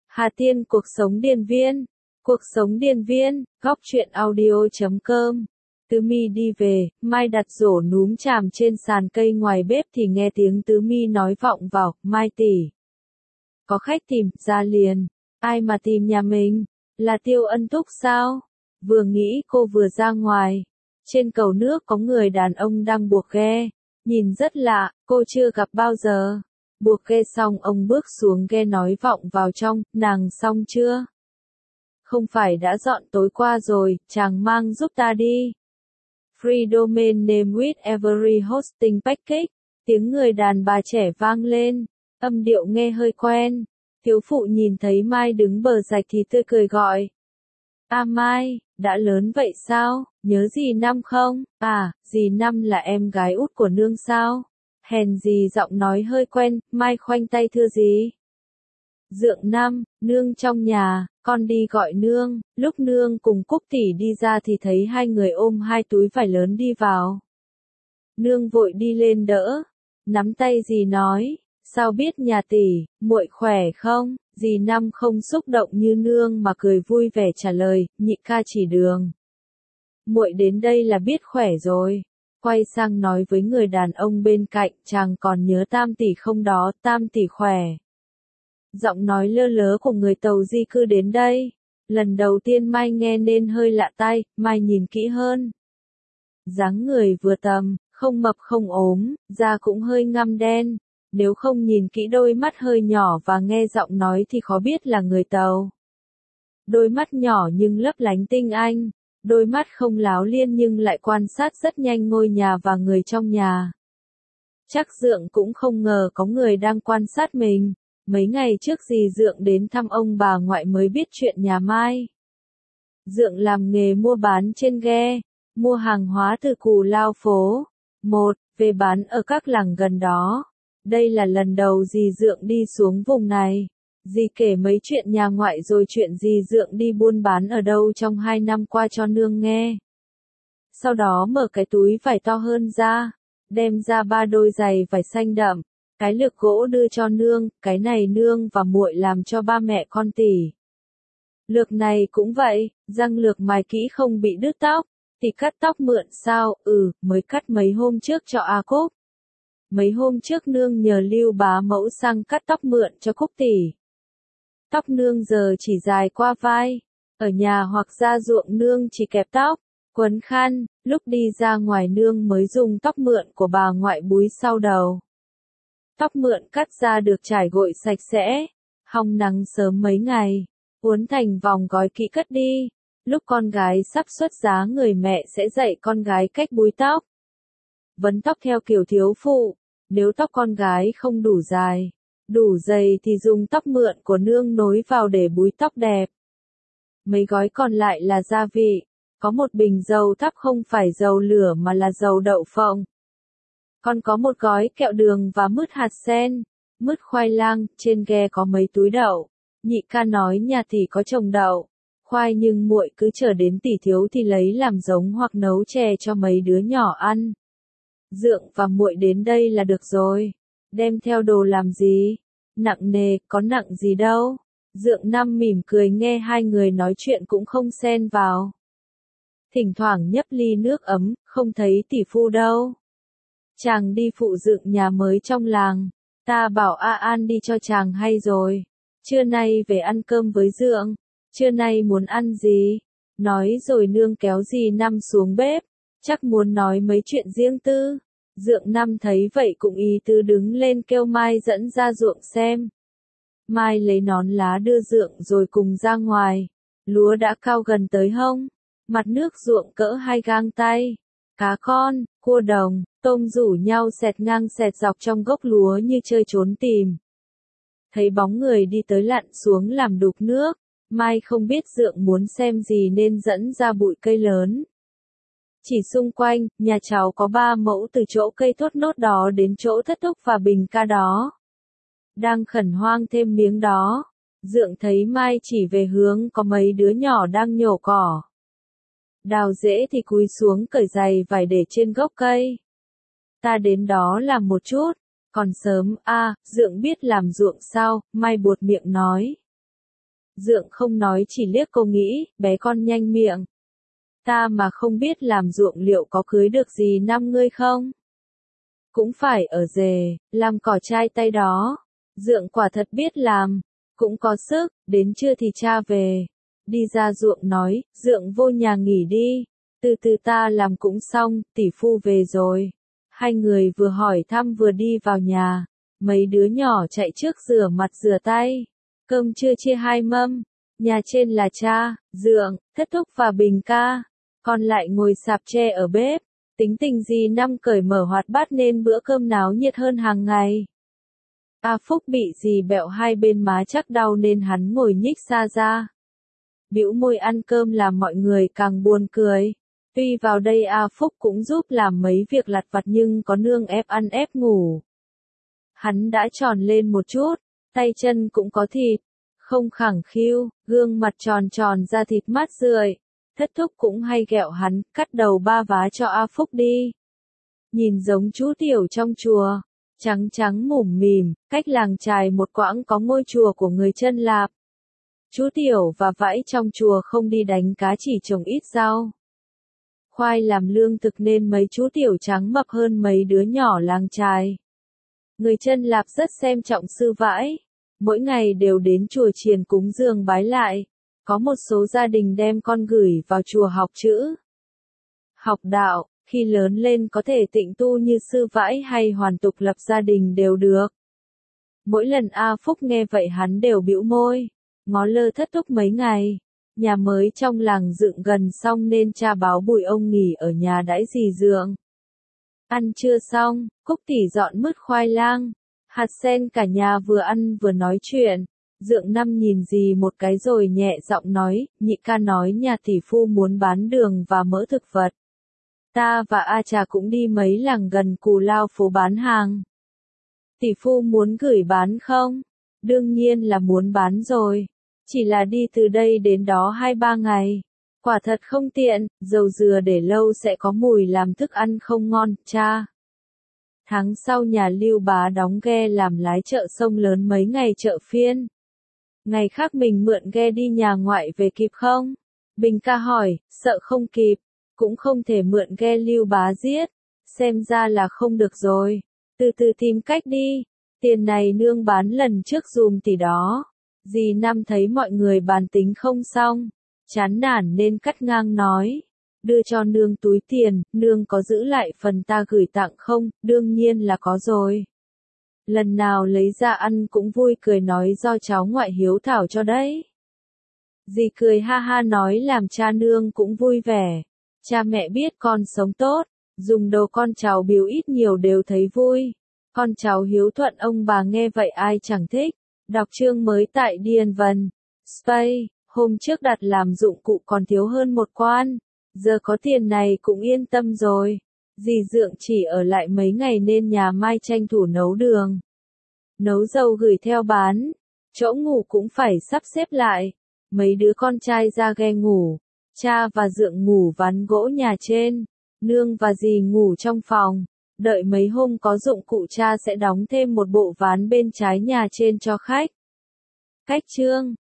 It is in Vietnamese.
Hà Tiên cuộc sống điền viên. Cuộc sống điền viên, góc truyện audio.com. Tứ Mi đi về, Mai đặt rổ núm chàm trên sàn cây ngoài bếp thì nghe tiếng Tứ Mi nói vọng vào, Mai tỷ. Có khách tìm, ra liền. Ai mà tìm nhà mình? Là Tiêu Ân Túc sao? Vừa nghĩ cô vừa ra ngoài. Trên cầu nước có người đàn ông đang buộc ghe. Nhìn rất lạ, cô chưa gặp bao giờ. Buộc ghe xong ông bước xuống ghe nói vọng vào trong, nàng xong chưa? Không phải đã dọn tối qua rồi, chàng mang giúp ta đi. Free domain name with every hosting package. Tiếng người đàn bà trẻ vang lên, âm điệu nghe hơi quen. Thiếu phụ nhìn thấy Mai đứng bờ rạch thì tươi cười gọi. À Mai, đã lớn vậy sao, nhớ dì Năm không? À, dì Năm là em gái út của nương sao? Hèn gì giọng nói hơi quen, Mai khoanh tay thưa gì? Dượng Năm, nương trong nhà, con đi gọi nương. Lúc nương cùng Cúc tỷ đi ra thì thấy hai người ôm hai túi vải lớn đi vào. Nương vội đi lên đỡ, nắm tay dì nói, sao biết nhà tỷ, muội khỏe không? Dì Năm không xúc động như nương mà cười vui vẻ trả lời, nhị ca chỉ đường. Muội đến đây là biết khỏe rồi. Quay sang nói với người đàn ông bên cạnh, chàng còn nhớ Tam tỷ không đó, Tam tỷ khỏe. Giọng nói lơ lớ của người Tàu di cư đến đây. Lần đầu tiên Mai nghe nên hơi lạ tai, Mai nhìn kỹ hơn. Dáng người vừa tầm, không mập không ốm, da cũng hơi ngăm đen. Nếu không nhìn kỹ đôi mắt hơi nhỏ và nghe giọng nói thì khó biết là người Tàu. Đôi mắt nhỏ nhưng lấp lánh tinh anh. Đôi mắt không láo liên nhưng lại quan sát rất nhanh ngôi nhà và người trong nhà. Chắc Dượng cũng không ngờ có người đang quan sát mình. Mấy ngày trước dì Dượng đến thăm ông bà ngoại mới biết chuyện nhà Mai. Dượng làm nghề mua bán trên ghe, mua hàng hóa từ Cù Lao phố 1, về bán ở các làng gần đó. Đây là lần đầu dì Dượng đi xuống vùng này. Dì kể mấy chuyện nhà ngoại rồi chuyện dì Dượng đi buôn bán ở đâu trong 2 năm qua cho nương nghe. Sau đó mở cái túi vải to hơn ra, đem ra 3 đôi giày vải xanh đậm, cái lược gỗ đưa cho nương, cái này nương và muội làm cho ba mẹ con tỷ. Lược này cũng vậy, răng lược mài kỹ không bị đứt tóc, thì cắt tóc mượn sao, mới cắt mấy hôm trước cho A Cúc. Mấy hôm trước nương nhờ Lưu bá mẫu sang cắt tóc mượn cho Cúc tỷ. Tóc nương giờ chỉ dài qua vai, ở nhà hoặc ra ruộng nương chỉ kẹp tóc, quấn khăn, lúc đi ra ngoài nương mới dùng tóc mượn của bà ngoại búi sau đầu. Tóc mượn cắt ra được trải gội sạch sẽ, hong nắng sớm mấy ngày, uốn thành vòng gói kỹ cất đi. Lúc con gái sắp xuất giá người mẹ sẽ dạy con gái cách búi tóc. Vấn tóc theo kiểu thiếu phụ, nếu tóc con gái không đủ dài, đủ dày thì dùng tóc mượn của nương nối vào để búi tóc đẹp. Mấy gói còn lại là gia vị, có một bình dầu thắp không phải dầu lửa mà là dầu đậu phộng. Còn có một gói kẹo đường và mứt hạt sen, mứt khoai lang, trên ghe có mấy túi đậu. Nhị ca nói nhà tỷ có trồng đậu, khoai nhưng muội cứ chờ đến tỷ thiếu thì lấy làm giống hoặc nấu chè cho mấy đứa nhỏ ăn. Dượng và muội đến đây là được rồi. Đem theo đồ làm gì? Nặng nề, có nặng gì đâu. Dượng Năm mỉm cười nghe hai người nói chuyện cũng không xen vào. Thỉnh thoảng nhấp ly nước ấm, không thấy tỷ phu đâu. Chàng đi phụ dựng nhà mới trong làng. Ta bảo A An đi cho chàng hay rồi. Trưa nay về ăn cơm với Dượng. Trưa nay muốn ăn gì? Nói rồi nương kéo dì Năm xuống bếp. Chắc muốn nói mấy chuyện riêng tư. Dượng Năm thấy vậy cũng ý tứ đứng lên kêu Mai dẫn ra ruộng xem. Mai lấy nón lá đưa Dượng rồi cùng ra ngoài. Lúa đã cao gần tới hông. Mặt nước ruộng cỡ 2 gang tay. Cá con, cua đồng, tôm rủ nhau xẹt ngang xẹt dọc trong gốc lúa như chơi trốn tìm. Thấy bóng người đi tới lặn xuống làm đục nước. Mai không biết Dượng muốn xem gì nên dẫn ra bụi cây lớn. Chỉ xung quanh, nhà cháu có 3 mẫu từ chỗ cây thốt nốt đó đến chỗ thất thúc và bình ca đó. Đang khẩn hoang thêm miếng đó. Dượng thấy Mai chỉ về hướng có mấy đứa nhỏ đang nhổ cỏ. Đào rễ thì cúi xuống cởi giày vải để trên gốc cây. Ta đến đó làm một chút. Còn sớm, Dượng biết làm ruộng sao, Mai buột miệng nói. Dượng không nói chỉ liếc cô nghĩ, bé con nhanh miệng. Ta mà không biết làm ruộng liệu có cưới được gì năm ngươi không? Cũng phải ở rể, làm cỏ trai tay đó. Dượng quả thật biết làm, cũng có sức, đến trưa thì cha về. Đi ra ruộng nói, Dượng vô nhà nghỉ đi, từ từ ta làm cũng xong, tỷ phu về rồi. Hai người vừa hỏi thăm vừa đi vào nhà, mấy đứa nhỏ chạy trước rửa mặt rửa tay. Cơm trưa chia hai mâm, nhà trên là cha, Dượng, Thất Thúc và Bình ca, còn lại ngồi sạp tre ở bếp. Tính tình dì Năm cởi mở hoạt bát nên bữa cơm náo nhiệt hơn hàng ngày. A Phúc bị dì bẹo hai bên má chắc đau nên hắn ngồi nhích xa ra. Bĩu môi ăn cơm làm mọi người càng buồn cười. Tuy vào đây A Phúc cũng giúp làm mấy việc lặt vặt nhưng có nương ép ăn ép ngủ. Hắn đã tròn lên một chút, tay chân cũng có thịt, không khẳng khiu, gương mặt tròn tròn da thịt mát rượi. Thất Thúc cũng hay ghẹo hắn, cắt đầu ba vá cho A Phúc đi. Nhìn giống chú tiểu trong chùa, trắng trắng mủm mỉm, cách làng chài một quãng có ngôi chùa của người Chân Lạp. Chú tiểu và vãi trong chùa không đi đánh cá chỉ trồng ít rau. Khoai làm lương thực nên mấy chú tiểu trắng mập hơn mấy đứa nhỏ làng chài. Người Chân Lạp rất xem trọng sư vãi, mỗi ngày đều đến chùa chiền cúng dường bái lại. Có một số gia đình đem con gửi vào chùa học chữ, học đạo, khi lớn lên có thể tịnh tu như sư vãi hay hoàn tục lập gia đình đều được. Mỗi lần A Phúc nghe vậy hắn đều bĩu môi, ngó lơ Thất Thúc mấy ngày. Nhà mới trong làng dựng gần xong nên cha báo Bùi ông nghỉ ở nhà đãi dì Dượng. Ăn trưa xong, Cúc tỉ dọn mứt khoai lang, hạt sen cả nhà vừa ăn vừa nói chuyện. Dượng Năm nhìn dì một cái rồi nhẹ giọng nói, nhị ca nói nhà tỷ phu muốn bán đường và mỡ thực vật. Ta và A Trà cũng đi mấy làng gần Cù Lao phố bán hàng. Tỷ phu muốn gửi bán không? Đương nhiên là muốn bán rồi. Chỉ là đi từ đây đến đó 2-3 ngày. Quả thật không tiện, dầu dừa để lâu sẽ có mùi làm thức ăn không ngon, cha. Tháng sau nhà Lưu Bá đóng ghe làm lái chợ sông lớn mấy ngày chợ phiên. Ngày khác mình mượn ghe đi nhà ngoại về kịp không? Bình ca hỏi, sợ không kịp, cũng không thể mượn ghe Lưu Bá giết, xem ra là không được rồi. Từ từ tìm cách đi, tiền này nương bán lần trước dùm tỷ đó. Dì Năm thấy mọi người bàn tính không xong, chán nản nên cắt ngang nói, đưa cho nương túi tiền, nương có giữ lại phần ta gửi tặng không? Đương nhiên là có rồi. Lần nào lấy ra ăn cũng vui cười nói do cháu ngoại hiếu thảo cho đấy. Dì cười ha ha nói làm cha nương cũng vui vẻ. Cha mẹ biết con sống tốt, dùng đồ con cháu biếu ít nhiều đều thấy vui. Con cháu hiếu thuận ông bà nghe vậy ai chẳng thích. Đọc chương mới tại Điền Vần. Space, hôm trước đặt làm dụng cụ còn thiếu hơn một quan. Giờ có tiền này cũng yên tâm rồi. Dì Dượng chỉ ở lại mấy ngày nên nhà Mai tranh thủ nấu đường. Nấu dầu gửi theo bán. Chỗ ngủ cũng phải sắp xếp lại. Mấy đứa con trai ra ghe ngủ. Cha và Dượng ngủ ván gỗ nhà trên. Nương và dì ngủ trong phòng. Đợi mấy hôm có dụng cụ cha sẽ đóng thêm một bộ ván bên trái nhà trên cho khách. Cách chương